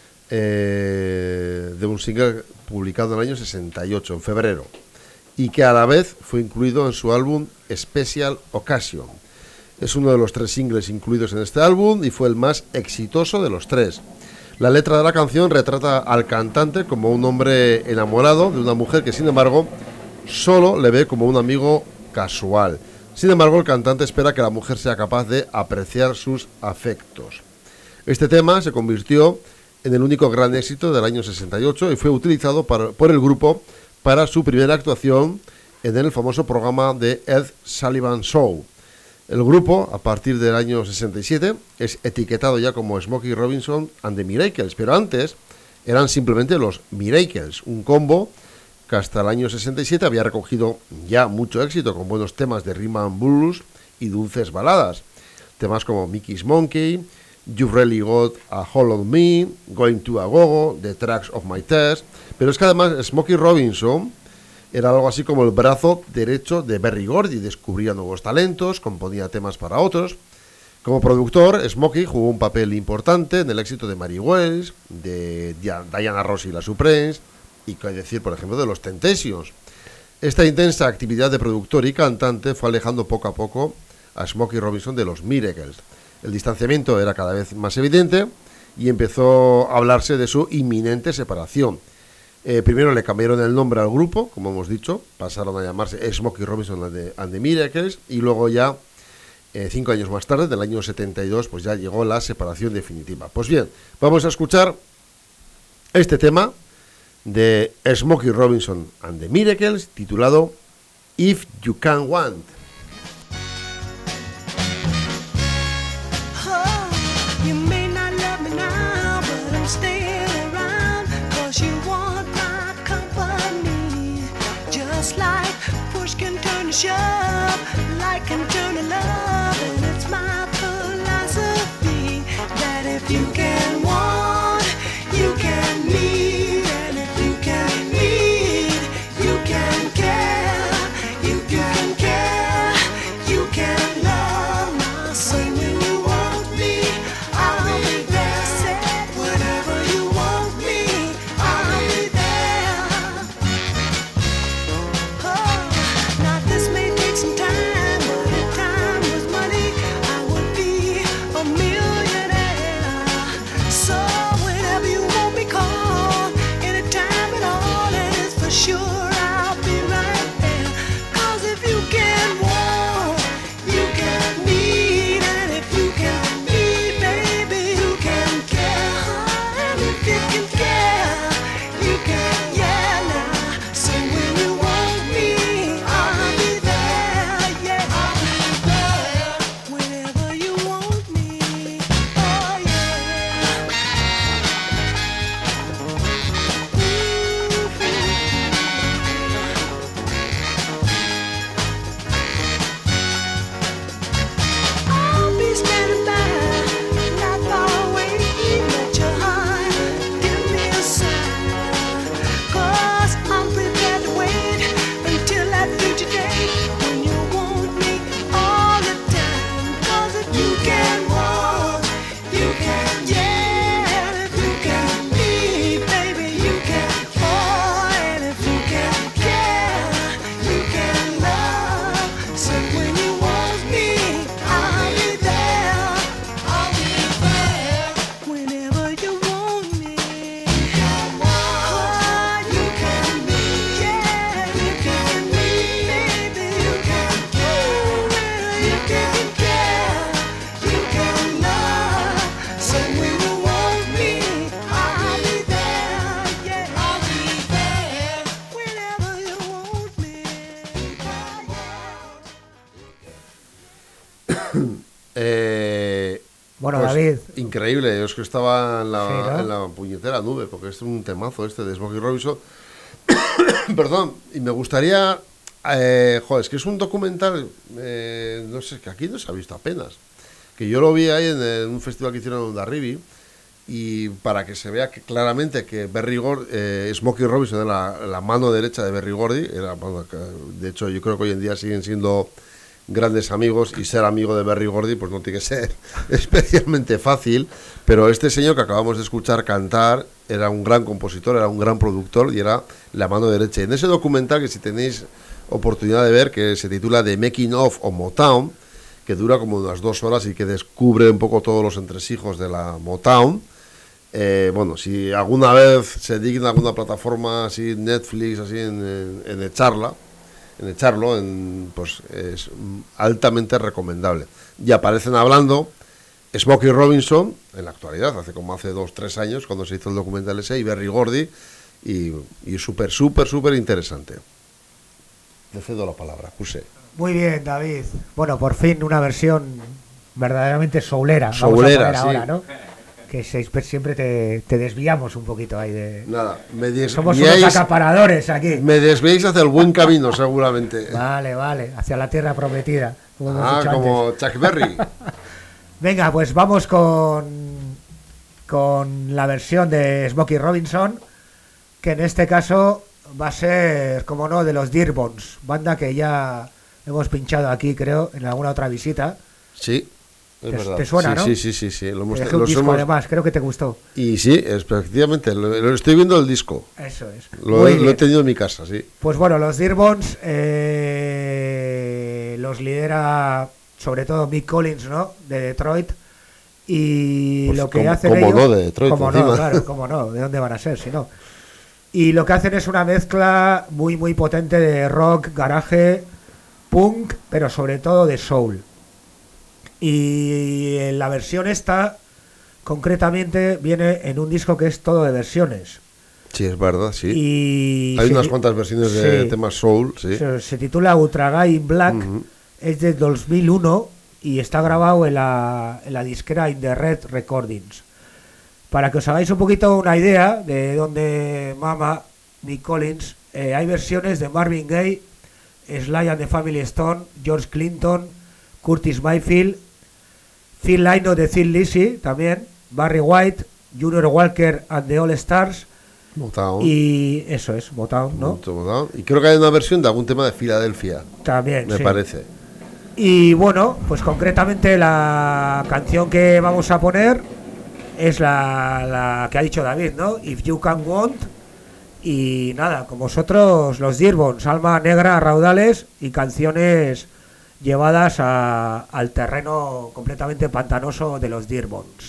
de un single publicado en el año 68, en febrero, y que a la vez fue incluido en su álbum Special Occasion. Es uno de los 3 singles incluidos en este álbum y fue el más exitoso de los 3. La letra de la canción retrata al cantante como un hombre enamorado de una mujer que, sin embargo, solo le ve como un amigo casual. Sin embargo, el cantante espera que la mujer sea capaz de apreciar sus afectos. Este tema se convirtió en el único gran éxito del año 68 y fue utilizado por el grupo para su primera actuación en el famoso programa de Ed Sullivan Show. El grupo, a partir del año 67, es etiquetado ya como Smokey Robinson and the Miracles, pero antes eran simplemente los Miracles, un combo que hasta el año 67 había recogido ya mucho éxito con buenos temas de rhythm and blues y dulces baladas. Temas como Mickey's Monkey, You've Really Got a Hold on Me, Going to a Go-Go, The Tracks of My Test. Pero es que además Smokey Robinson era algo así como el brazo derecho de Berry Gordy, descubría nuevos talentos, componía temas para otros. Como productor, Smokey jugó un papel importante en el éxito de Mary Wells, de Diana Ross y la Supremes, y qué decir, por ejemplo, de los Temptations. Esta intensa actividad de productor y cantante fue alejando poco a poco a Smokey Robinson de los Miracles. El distanciamiento era cada vez más evidente y empezó a hablarse de su inminente separación. Primero le cambiaron el nombre al grupo, como hemos dicho, pasaron a llamarse Smokey Robinson and the Miracles, y luego ya, 5 años más tarde, del año 72, pues ya llegó la separación definitiva. Pues bien, vamos a escuchar este tema de Smokey Robinson and the Miracles, titulado If You Can Want. You may not love me now, but I'm still around, 'cause you want my company. Just like push can turn to shove, like can turn to love, and it's my philosophy that if you can want, you can need, and if you can need, you can care, you can care, you can love my soul. When you want me, I'll be there. Whenever you want me, I'll be there. Oh, now this may take Bueno, Pues, David, increíble, yo es que estaba en la, Sí, ¿no? en la puñetera nube, porque es un temazo este de Smokey Robinson. Perdón, y me gustaría. Joder, es que es un documental, no sé, que aquí no se ha visto apenas. Que yo lo vi ahí en un festival que hicieron en Ondarribi, y para que se vea que claramente que Berry Gordy, Smokey Robinson era la mano derecha de Berry Gordy. Bueno, de hecho, yo creo que hoy en día siguen siendo grandes amigos, y ser amigo de Berry Gordy pues no tiene que ser especialmente fácil, pero este señor que acabamos de escuchar cantar era un gran compositor, era un gran productor y era la mano derecha. Y en ese documental, que si tenéis oportunidad de ver, que se titula The Making of Motown, que dura como unas 2 horas y que descubre un poco todos los entresijos de la Motown. Bueno, si alguna vez se digna alguna plataforma así, Netflix, así en echarlo, pues es altamente recomendable. Y aparecen hablando Smokey Robinson en la actualidad, hace 2-3 años, cuando se hizo el documental ese, y Berry Gordy, y súper interesante. Le cedo la palabra, José. muy bien, David. Bueno, por fin una versión verdaderamente soulera. Soulera, vamos a poner sí. ahora, ¿no? Que siempre te desviamos un poquito ahí de... Nada, Somos unos acaparadores aquí. me desviáis hacia el buen camino, seguramente. Vale, hacia la tierra prometida. Como hemos dicho Como antes. Chuck Berry. Venga, pues vamos con la versión de Smokey Robinson, que en este caso va a ser, como no, de los Dearborns, banda que ya hemos pinchado aquí, creo, en alguna otra visita. Sí, es verdad. ¿Te suena, sí, no? Sí. Lo hemos, Te dejé un los disco hemos- además, creo que te gustó. Y sí, efectivamente, lo estoy viendo el disco. Eso es. Lo Muy he bien. tenido en mi casa, sí. Pues bueno, los Dearborns los lidera sobre todo Mick Collins, ¿no? De Detroit. Y Pues lo que cómo- hacen cómo ellos... no, de Detroit, Cómo no, encima. claro, cómo no. ¿De dónde van a ser si no? Y lo que hacen es una mezcla muy potente de rock, garage, punk, pero sobre todo de soul. Y la versión esta, concretamente, viene en un disco que es todo de versiones. Sí, es verdad, sí. Y Hay se unas ti- cuantas versiones de sí. temas soul, sí. Se titula Ultra Guy in Black, Ujú. es de 2001 y está grabado en la disquera In The Red Recordings. Para que os hagáis un poquito una idea de dónde mama Mick Collins, hay versiones de Marvin Gaye, Sly and the Family Stone, George Clinton, Curtis Mayfield, Phil Lynott de Thin Lizzy también, Barry White, Junior Walker and the All Stars, Motown. y eso es, Motown, ¿no? Motown. Y creo que hay una versión de algún tema de Filadelfia, También, me sí. parece. Y bueno, pues concretamente la canción que vamos a poner es la que ha dicho David, ¿no? If You Can Want. Y nada, con vosotros los Dearborns, alma negra a raudales y canciones llevadas al terreno completamente pantanoso de los Dearborns.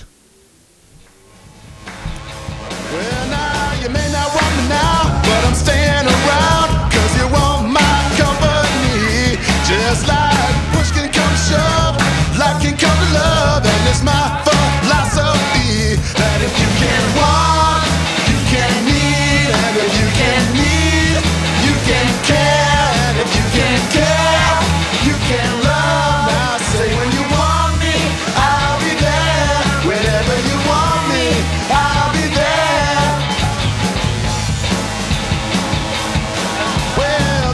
Well, now, you may not want me now, but I'm staying around, 'cause you want my company. Just like push can come to shove, like can come to love, and it's my philosophy that if you can want, you can need, and if you can need, you can care, and if you can care, you can love. Now say when you want me, I'll be there. Whenever you want me, I'll be there. Well,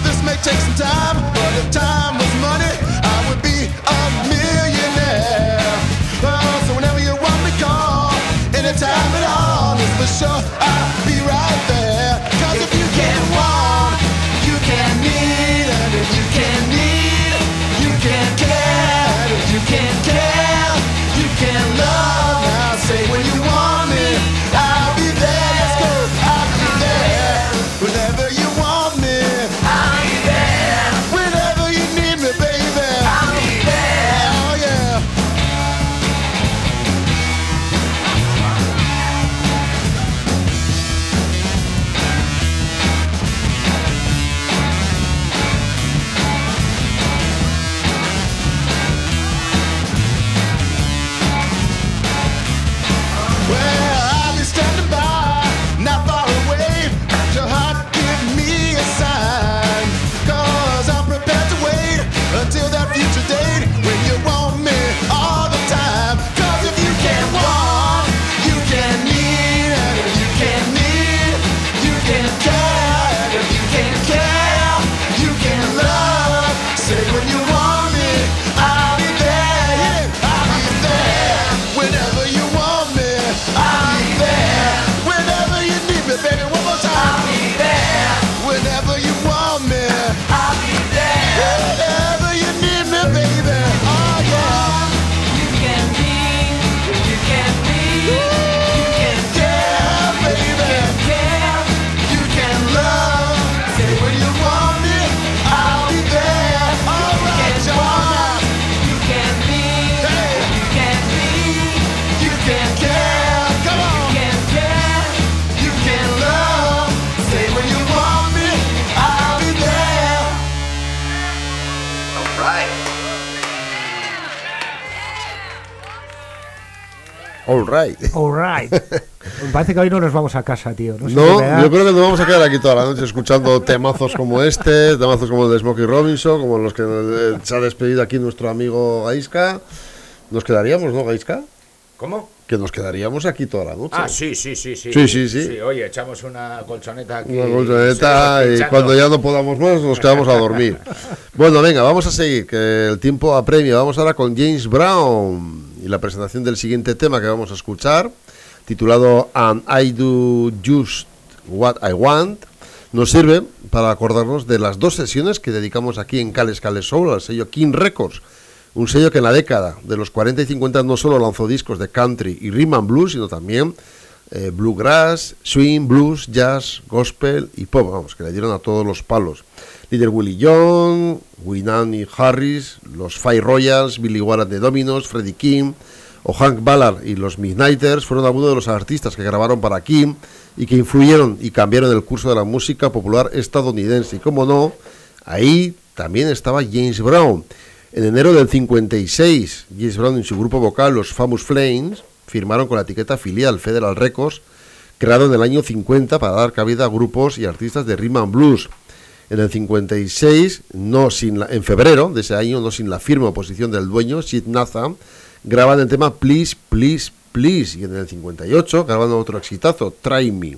All right. Alright. Me parece que hoy no nos vamos a casa, tío. No, sé No, qué me da. yo creo que nos vamos a quedar aquí toda la noche escuchando temazos como este, temazos como el de Smokey Robinson, como los que se ha despedido aquí nuestro amigo Gaisca. Nos quedaríamos, ¿no, Gaisca? ¿Cómo? Que nos quedaríamos aquí toda la noche. Ah, sí. Sí, sí. Oye, echamos una colchoneta aquí. Una colchoneta seguimos y pinchando. cuando ya no podamos más nos quedamos a dormir. Bueno, venga, vamos a seguir, que el tiempo apremia. Vamos ahora con James Brown y la presentación del siguiente tema que vamos a escuchar, titulado And I Do Just What I Want. Nos sirve para acordarnos de las 2 sesiones que dedicamos aquí en Cales Soul al sello King Records, un sello que en la década de los 40 y 50 no solo lanzó discos de country y rhythm and blues, sino también bluegrass, swing, blues, jazz, gospel y pop, vamos, que le dieron a todos los palos. Líder Willie John, Winani Harris, los Five Royals, Billy Warren de Dominos, Freddie King o Hank Ballard y los Midnighters fueron algunos de los artistas que grabaron para King y que influyeron y cambiaron el curso de la música popular estadounidense. Y como no, ahí también estaba James Brown. En enero del 56, James Brown y su grupo vocal, los Famous Flames, firmaron con la etiqueta filial Federal Records, creado en el año 50 para dar cabida a grupos y artistas de rhythm and blues. En el 56, en febrero de ese año, no sin la firme oposición del dueño, Sid Nathan, graban el tema Please, Please, Please, y en el 58 graban otro exitazo, Try Me.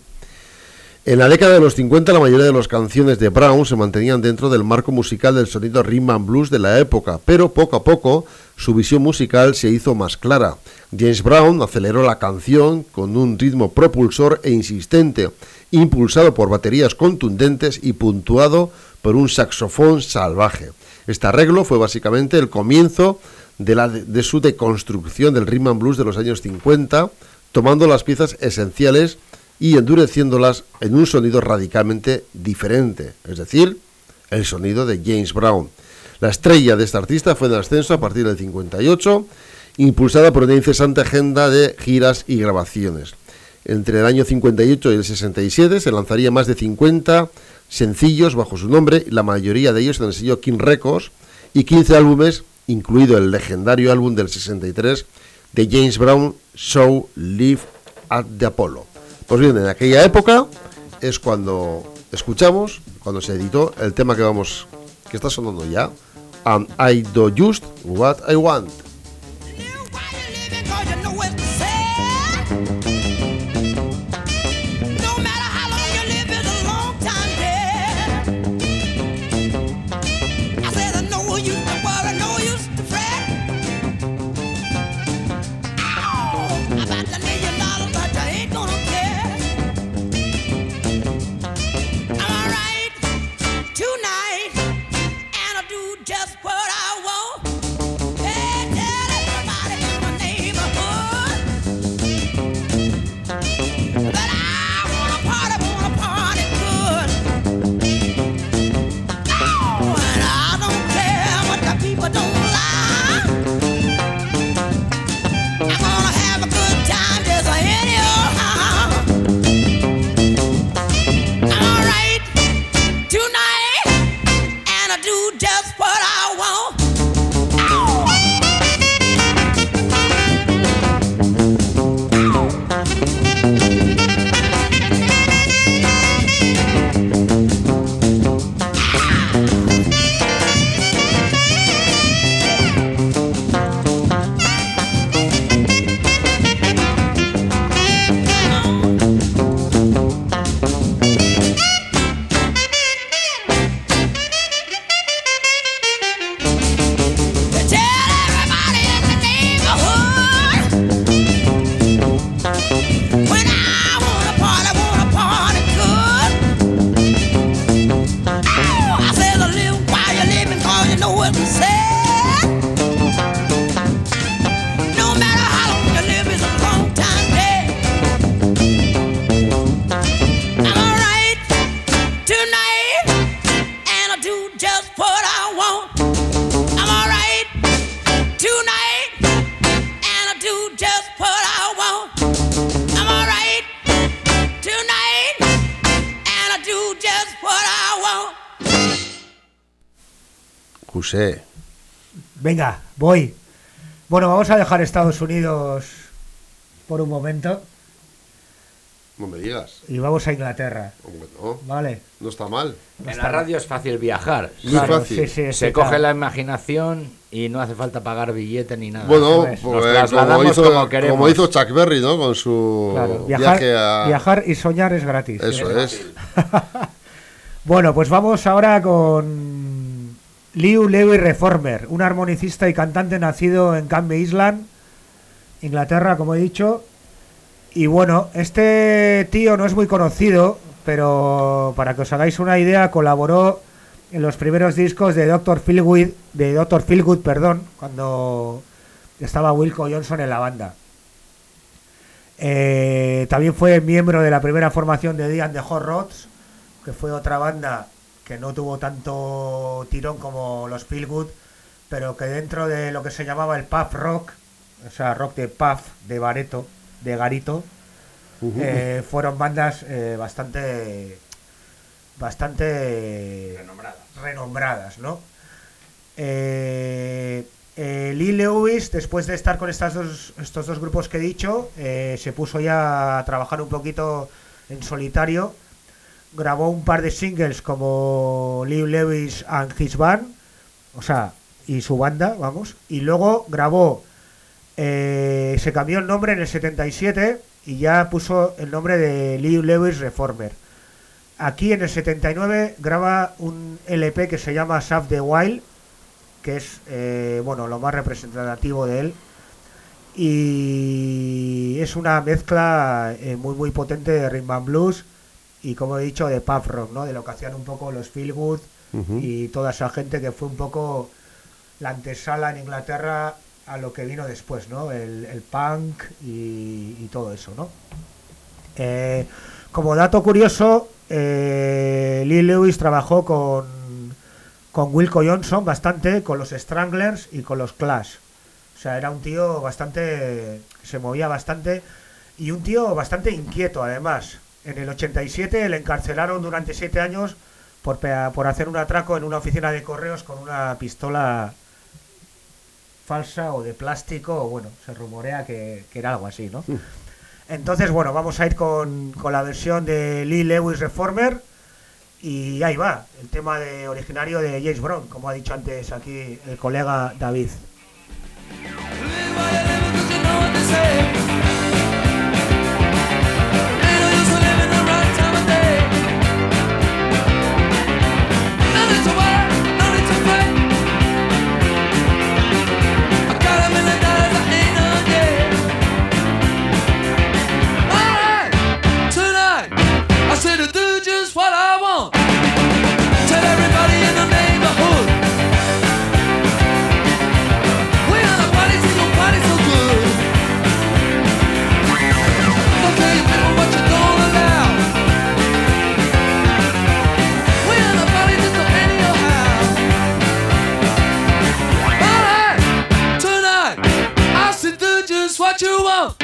En la década de los 50 la mayoría de las canciones de Brown se mantenían dentro del marco musical del sonido rhythm and blues de la época, pero poco a poco su visión musical se hizo más clara. James Brown aceleró la canción con un ritmo propulsor e insistente, impulsado por baterías contundentes y puntuado por un saxofón salvaje. Este arreglo fue básicamente el comienzo de su deconstrucción del rhythm and blues de los años 50, tomando las piezas esenciales y endureciéndolas en un sonido radicalmente diferente, es decir, el sonido de James Brown. La estrella de este artista fue en ascenso a partir del 58, impulsada por una incesante agenda de giras y grabaciones. Entre el año 58 y el 67 se lanzaría más de 50 sencillos bajo su nombre, la mayoría de ellos en el sello King Records, y 15 álbumes, incluido el legendario álbum del 63 de James Brown, Show Live at the Apollo. Pues bien, en aquella época es cuando escuchamos, cuando se editó el tema que está sonando ya, And I Do Just What I Want. Just what I want. Hey, tell everybody in my neighborhood that I wanna party good. Oh, and I don't care what the people don't like. I'm gonna have a good time just anyhow. All right, tonight, and I do just what I want. José, Venga, voy. Bueno, vamos a dejar Estados Unidos por un momento No me digas. y vamos a Inglaterra, Hombre, no, ¿vale? no está mal. En la radio es fácil viajar. Muy Claro, fácil. sí, Se sí, coge claro. la imaginación y no hace falta pagar billete ni nada. Bueno, eso es. pues, Nos trasladamos como queremos. como hizo Chuck Berry, ¿no? Con su Claro, viaje a... viajar y soñar es gratis. Eso es. Bueno, pues vamos ahora con Lew Lewis Reformer, un armonicista y cantante nacido en Canby Island, Inglaterra, como he dicho. Y bueno, este tío no es muy conocido, pero para que os hagáis una idea, colaboró en los primeros discos de Dr. Feelgood, cuando estaba Wilco Johnson en la banda. También fue miembro de la primera formación de The Hot Rods, que fue otra banda que no tuvo tanto tirón como los Feelgood, pero que dentro de lo que se llamaba el pub rock, o sea, rock de pub, de bareto, de garito, fueron bandas bastante renombradas, ¿no? Lee Lewis, después de estar con estos dos grupos que he dicho, se puso ya a trabajar un poquito en solitario. Grabó un par de singles como Lee Lewis and His Band, o sea, y su banda, vamos. Y luego grabó, se cambió el nombre en el 77 y ya puso el nombre de Lew Lewis Reformer. Aquí en el 79 graba un LP que se llama Save the Wild, que es bueno, lo más representativo de él, y es una mezcla muy potente de rhythm and blues y, como he dicho, de pub rock, ¿no? De lo que hacían un poco los Feelgood y toda esa gente, que fue un poco la antesala en Inglaterra a lo que vino después, ¿no? El punk y todo eso, ¿no? Como dato curioso, Lee Lewis trabajó con Wilco Johnson bastante, con los Stranglers y con los Clash. O sea, era un tío bastante... se movía bastante y un tío bastante inquieto, además. En el 87 le encarcelaron durante 7 años por hacer un atraco en una oficina de correos con una pistola falsa o de plástico, o bueno, se rumorea que era algo así, ¿no? Entonces, bueno, vamos a ir con la versión de Lee Lewis Reformer, y ahí va, el tema originario de James Brown, como ha dicho antes aquí el colega David. What you want?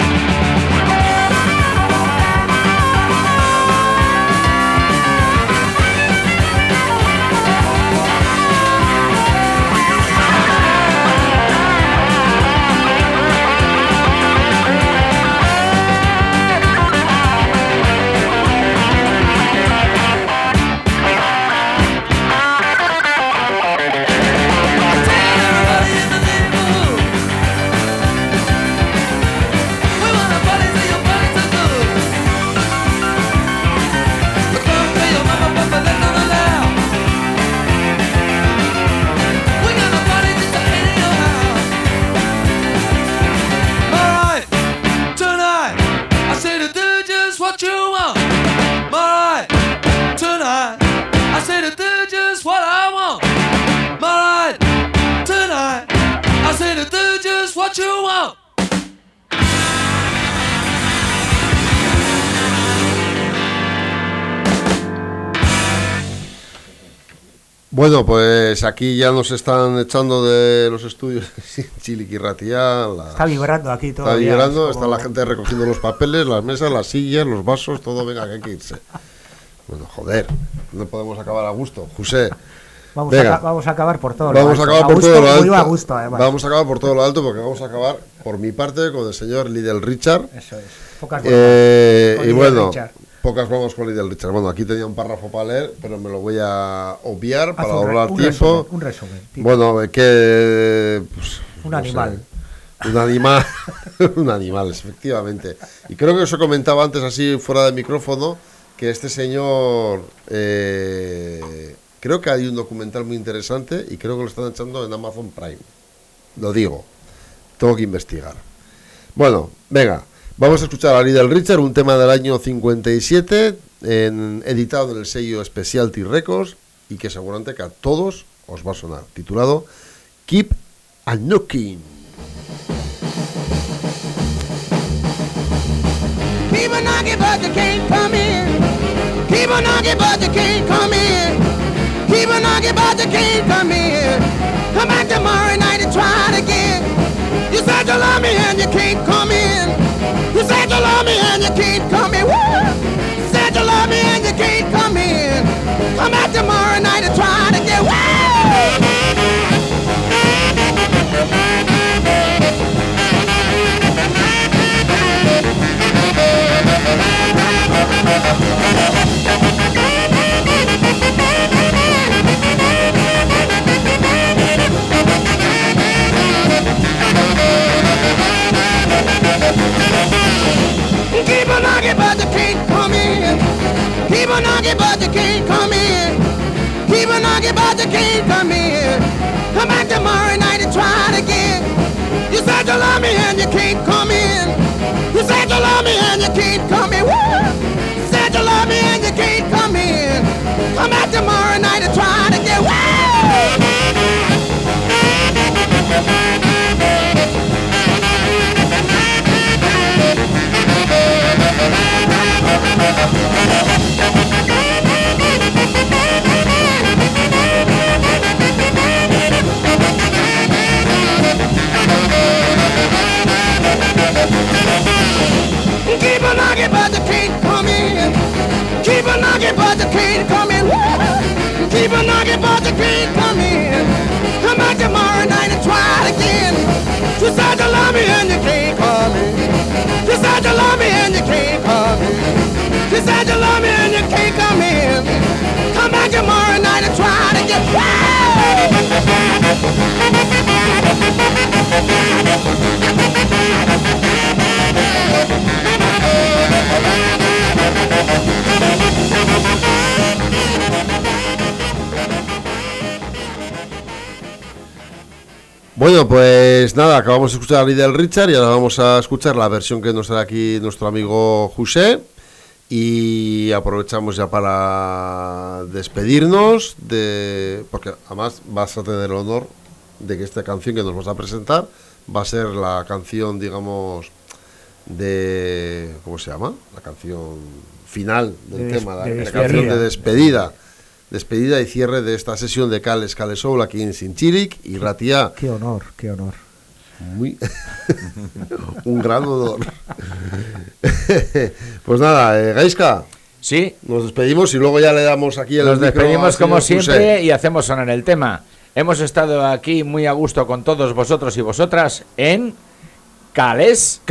Bueno, pues aquí ya nos están echando de los estudios Chiliquirratía. Está vibrando aquí todo. Está vibrando, está la gente recogiendo los papeles, las mesas, las sillas, los vasos, todo. Venga, que hay que irse. Bueno, joder, no podemos acabar a gusto. José, Venga. Vamos a acabar por todo Vamos lo a alto. acabar por todo lo alto. Muy a gusto, además. Vamos a acabar por todo lo alto porque vamos a acabar, por mi parte, con el señor Little Richard. Eso es. Pocas bromas. Con Y Little bueno, Richard. pocas bromas con Little Richard. Bueno, aquí tenía un párrafo para leer, pero me lo voy a obviar para Haz ahorrar un tiempo. resumen, un resumen. Tipo, Bueno, que... pues, un no animal. sé, un animal. Un animal, efectivamente. Y creo que os he comentado antes, así fuera del micrófono, que este señor... creo que hay un documental muy interesante y creo que lo están echando en Amazon Prime. Lo digo. Tengo que investigar. Bueno, venga. Vamos a escuchar a Little Richard, un tema del año 57, editado en el sello Specialty Records y que seguramente que a todos os va a sonar. Titulado Keep a Knocking. Keep a knocking, but you can't come in. Keep a knocking, but you can't come in. Keep a knocking, but you can't come in. Come back tomorrow night and try it again. You said you love me and you can't come in. You said you love me and you can't come in. Woo! You said you love me and you can't come in. Come back tomorrow night and try it again. Woo! Keep on knocking, but you can't come in. Keep on knocking, but you can't come in. Keep on knocking, but you can't come in. Come back tomorrow night and try it again. You said you love me and you can't come in. You said you love me and you can't come in. Woo! You said you love me and you can't come in. Come back tomorrow night and try it again. Woo! Keep on knocking, but you can't come in. Keep on knocking, but you can't come in. Woo! Keep on knocking, but you can't come in. Come back tomorrow night and try it again. You said you love me and you can't come in. You said you love me and you can't come in. You said you love me and you can't come in. Come back tomorrow night and try it again. Bueno, pues nada, acabamos de escuchar a Little Richard y ahora vamos a escuchar la versión que nos trae aquí nuestro amigo José. Y aprovechamos ya para despedirnos, porque además vas a tener el honor de que esta canción que nos vas a presentar va a ser la canción, digamos, de... ¿cómo se llama? La canción final del tema, la canción de despedida. Despedida y cierre de esta sesión de Cales Soul aquí en Sinchiric y Ratia. Qué honor, qué honor. Muy un gran honor. Pues nada, Gaizka. Sí. Nos despedimos y luego ya le damos aquí el Nos micro despedimos al como señor siempre José. y hacemos sonar el tema. Hemos estado aquí muy a gusto con todos vosotros y vosotras en Cales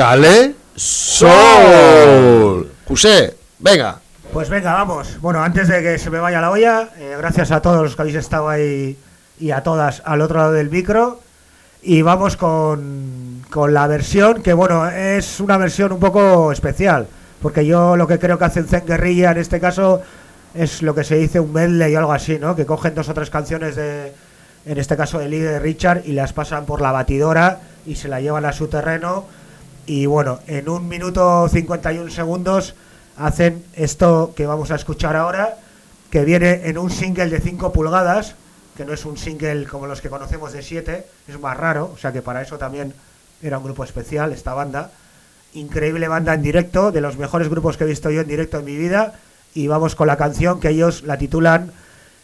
Soul. José, venga. Pues venga, vamos. Bueno, antes de que se me vaya la olla, gracias a todos los que habéis estado ahí y a todas al otro lado del micro. Y vamos con la versión, que bueno, es una versión un poco especial, porque yo lo que creo que hacen Zen Guerrilla en este caso es lo que se dice un medley o algo así, ¿no? Que cogen 2 o 3 canciones en este caso de Little Richard, y las pasan por la batidora y se la llevan a su terreno. Y bueno, en 1 minuto 51 segundos hacen esto que vamos a escuchar ahora, que viene en un single de 5 pulgadas, que no es un single como los que conocemos de 7, es más raro, o sea que para eso también era un grupo especial esta banda. Increíble banda en directo, de los mejores grupos que he visto yo en directo en mi vida. Y vamos con la canción que ellos la titulan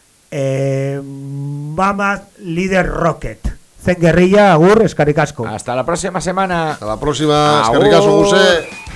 Mama Leader Rocket. Zen Guerrilla, agur, escaricasco. Hasta la próxima semana. Hasta la próxima, escaricasco, José.